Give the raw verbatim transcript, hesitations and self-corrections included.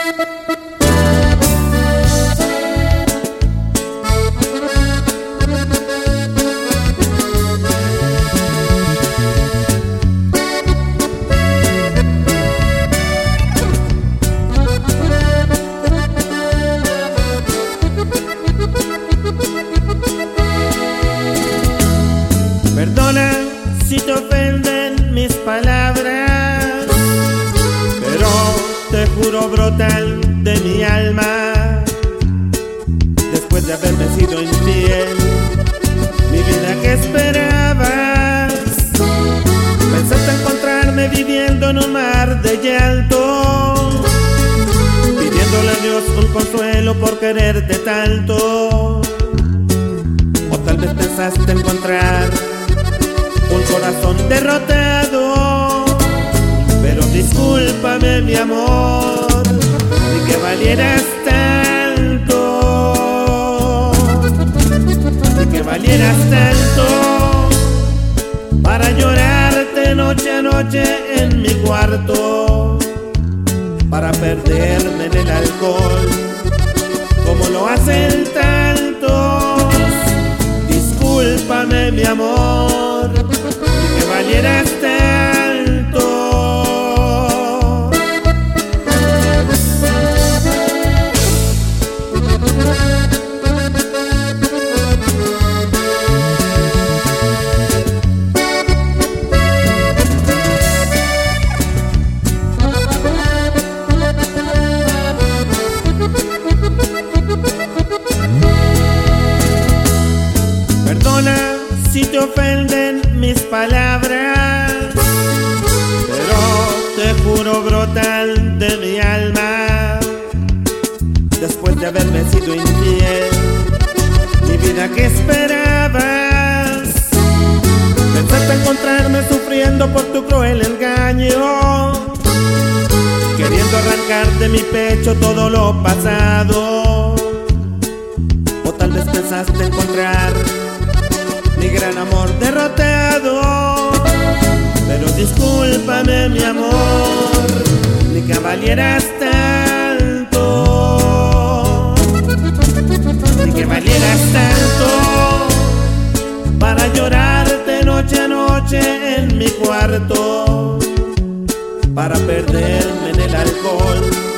Perdona si te ofenden mis palabras, pero te juro brotan de mi alma. Después de haberme sido infiel, mi vida, ¿qué esperabas? Pensaste encontrarme viviendo en un mar de llanto, pidiéndole a Dios un consuelo por quererte tanto. O tal vez pensaste encontrar un corazón derrotado, pero discúlpame, mi amor, ni que valieras tanto, ni que valieras tanto para llorarte noche a noche en mi cuarto, para perderme en el alcohol como lo hacen tantos. Discúlpame, mi amor, que valieras tanto. Perdona si te ofenden mis palabras, pero te juro brotan de mi alma. Después de haberme sido infiel, mi vida, ¿qué esperabas? Pensaste encontrarme sufriendo por tu cruel engaño, queriendo arrancar de mi pecho todo lo pasado. O tal vez pensaste encontrar mi gran amor derrotado, pero discúlpame, mi amor, ni que valieras tanto, ni que valieras tanto para llorarte noche a noche en mi cuarto, para perderme en el alcohol